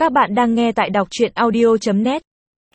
Các bạn đang nghe tại đọc truyện audio.net.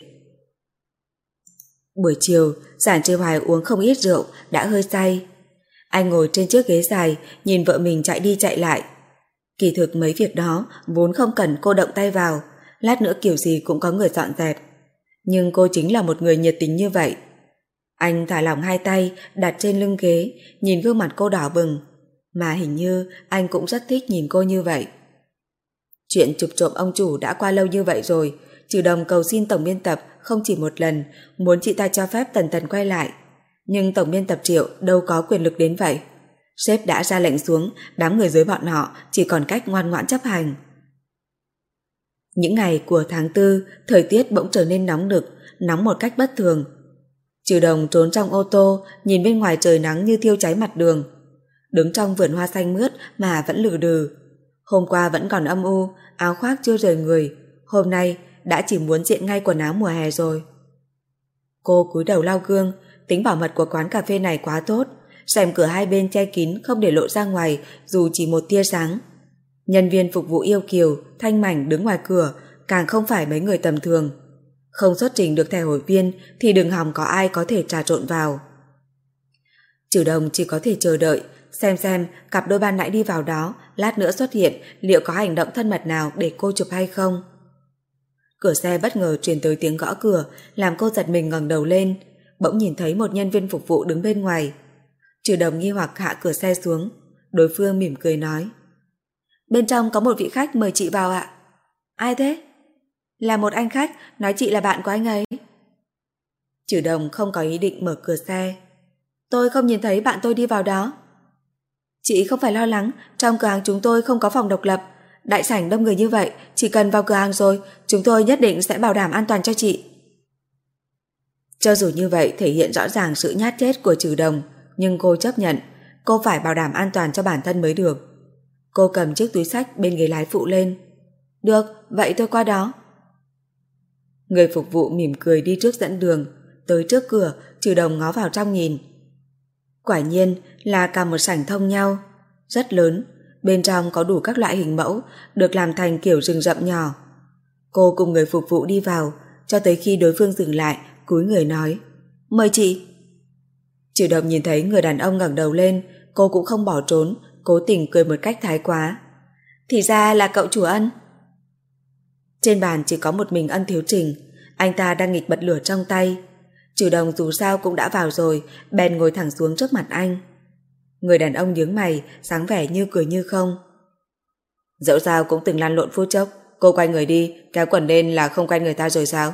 Buổi chiều, Giản Trì Hoài uống không ít rượu, đã hơi say. Anh ngồi trên chiếc ghế dài, nhìn vợ mình chạy đi chạy lại. Kỳ thực mấy việc đó vốn không cần cô động tay vào, lát nữa kiểu gì cũng có người dọn dẹp. Nhưng cô chính là một người nhiệt tình như vậy. Anh thả lỏng hai tay đặt trên lưng ghế, nhìn gương mặt cô đỏ bừng. Mà hình như anh cũng rất thích nhìn cô như vậy. Chuyện chụp trộm ông chủ đã qua lâu như vậy rồi, Trừ Đồng cầu xin tổng biên tập không chỉ một lần, muốn chị ta cho phép Tần Tần quay lại. Nhưng tổng biên tập Triệu đâu có quyền lực đến vậy. Sếp đã ra lệnh xuống, đám người dưới bọn họ chỉ còn cách ngoan ngoãn chấp hành. Những ngày của tháng 4, thời tiết bỗng trở nên nóng nực, nóng một cách bất thường. Trừ Đồng trốn trong ô tô, nhìn bên ngoài trời nắng như thiêu cháy mặt đường. Đứng trong vườn hoa xanh mướt mà vẫn lừ đừ. Hôm qua vẫn còn âm u, áo khoác chưa rời người, hôm nay đã chỉ muốn diện ngay quần áo mùa hè rồi. Cô cúi đầu lau gương, tính bảo mật của quán cà phê này quá tốt, rèm cửa hai bên che kín không để lộ ra ngoài dù chỉ một tia sáng. Nhân viên phục vụ yêu kiều, thanh mảnh đứng ngoài cửa, càng không phải mấy người tầm thường. Không xuất trình được thẻ hội viên thì đừng hòng có ai có thể trà trộn vào. Trừ Đồng chỉ có thể chờ đợi, xem cặp đôi ban nãy đi vào đó lát nữa xuất hiện liệu có hành động thân mật nào để cô chụp hay không. Cửa xe bất ngờ truyền tới tiếng gõ cửa, làm cô giật mình ngẩng đầu lên, bỗng nhìn thấy một nhân viên phục vụ đứng bên ngoài. Trừ Đồng nghi hoặc hạ cửa xe xuống, đối phương mỉm cười nói: "Bên trong có một vị khách mời chị vào ạ." "Ai thế?" "Là một anh khách, nói chị là bạn của anh ấy." Trừ Đồng không có ý định mở cửa xe. "Tôi không nhìn thấy bạn tôi đi vào đó." "Chị không phải lo lắng, trong cửa hàng chúng tôi không có phòng độc lập. Đại sảnh đông người như vậy, chỉ cần vào cửa hàng rồi, chúng tôi nhất định sẽ bảo đảm an toàn cho chị." Cho dù như vậy thể hiện rõ ràng sự nhát chết của Trừ Đồng, nhưng cô chấp nhận, cô phải bảo đảm an toàn cho bản thân mới được. Cô cầm chiếc túi xách bên ghế lái phụ lên. "Được, vậy tôi qua đó." Người phục vụ mỉm cười đi trước dẫn đường, tới trước cửa, Trừ Đồng ngó vào trong nhìn. Quả nhiên là cả một sảnh thông nhau, rất lớn, bên trong có đủ các loại hình mẫu, được làm thành kiểu rừng rậm nhỏ. Cô cùng người phục vụ đi vào, cho tới khi đối phương dừng lại, cúi người nói: "Mời chị." Trừ Đồng nhìn thấy người đàn ông ngẩng đầu lên, cô cũng không bỏ trốn, cố tình cười một cách thái quá. "Thì ra là cậu chủ Ân." Trên bàn chỉ có một mình Ân Thiếu Trình, anh ta đang nghịch bật lửa trong tay. Trừ Đồng dù sao cũng đã vào rồi, bèn ngồi thẳng xuống trước mặt anh. Người đàn ông nhướng mày, sáng vẻ như cười như không. "Dẫu sao cũng từng lăn lộn phút chốc, cô quay người đi, kéo quần lên là không quen người ta rồi sao?"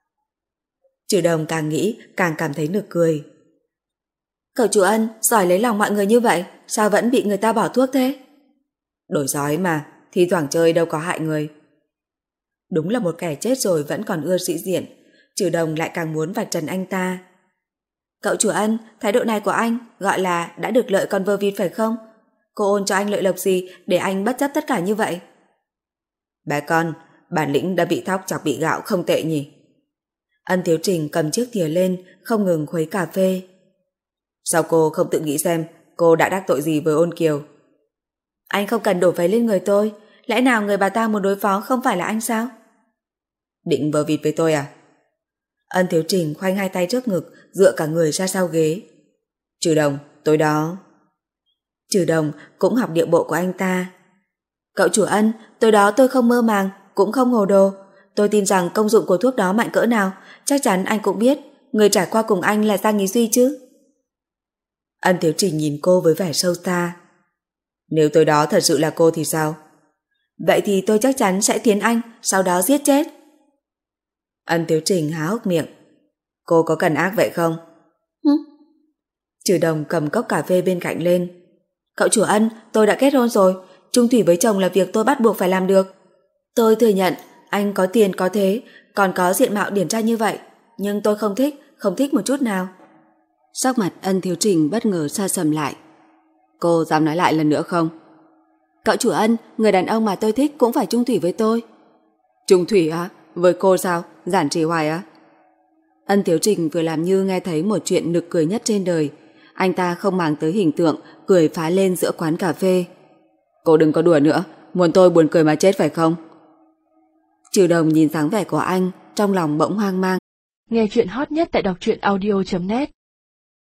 Trừ Đồng càng nghĩ càng cảm thấy nực cười. "Cậu chủ Ân giỏi lấy lòng mọi người như vậy, sao vẫn bị người ta bỏ thuốc thế?" "Đổi giói mà, thi thoảng chơi đâu có hại người." Đúng là một kẻ chết rồi vẫn còn ưa sĩ diện. Trừ Đồng lại càng muốn vạch trần anh ta. "Cậu chủ Ân, thái độ này của anh gọi là đã được lợi còn vơ vịt phải không? Cô ôn cho anh lợi lộc gì để anh bất chấp tất cả như vậy?" "Bé con, bản lĩnh đã bị thóc chọc bị gạo không tệ nhỉ." Ân Thiếu Trình cầm chiếc thìa lên, không ngừng khuấy cà phê. "Sao cô không tự nghĩ xem cô đã đắc tội gì với Ôn Kiều?" "Anh không cần đổ vấy lên người tôi, lẽ nào người bà ta muốn đối phó không phải là anh sao?" "Định vơ vịt với tôi à?" Ân Thiếu Trình khoanh hai tay trước ngực, dựa cả người ra sau ghế. "Trừ Đồng, tối đó..." Trừ Đồng cũng học điệu bộ của anh ta. "Cậu chủ Ân, tối đó tôi không mơ màng, cũng không hồ đồ. Tôi tin rằng công dụng của thuốc đó mạnh cỡ nào, chắc chắn anh cũng biết, người trải qua cùng anh là Giang Ý Duy chứ." Ân Thiếu Trình nhìn cô với vẻ sâu xa. "Nếu tối đó thật sự là cô thì sao?" "Vậy thì tôi chắc chắn sẽ thiến anh, sau đó giết chết." Ân Thiếu Trình há hốc miệng. "Cô có cần ác vậy không?" "Hứ." Trừ Đồng cầm cốc cà phê bên cạnh lên. "Cậu chủ Ân, tôi đã kết hôn rồi, chung thủy với chồng là việc tôi bắt buộc phải làm được. Tôi thừa nhận anh có tiền có thế, còn có diện mạo điển trai như vậy, nhưng tôi không thích một chút nào." Sắc mặt Ân Thiếu Trình bất ngờ sa sầm lại. "Cô dám nói lại lần nữa không?" "Cậu chủ Ân, người đàn ông mà tôi thích cũng phải chung thủy với tôi." "Chung thủy á? Với cô sao? Giản Trì Hoài á?" Ân Thiếu Trình vừa làm như nghe thấy một chuyện nực cười nhất trên đời. Anh ta không màng tới hình tượng, cười phá lên giữa quán cà phê. "Cô đừng có đùa nữa, muốn tôi buồn cười mà chết phải không?" Trừ Đồng nhìn dáng vẻ của anh, trong lòng bỗng hoang mang. Nghe chuyện hot nhất tại đọc truyện audio.net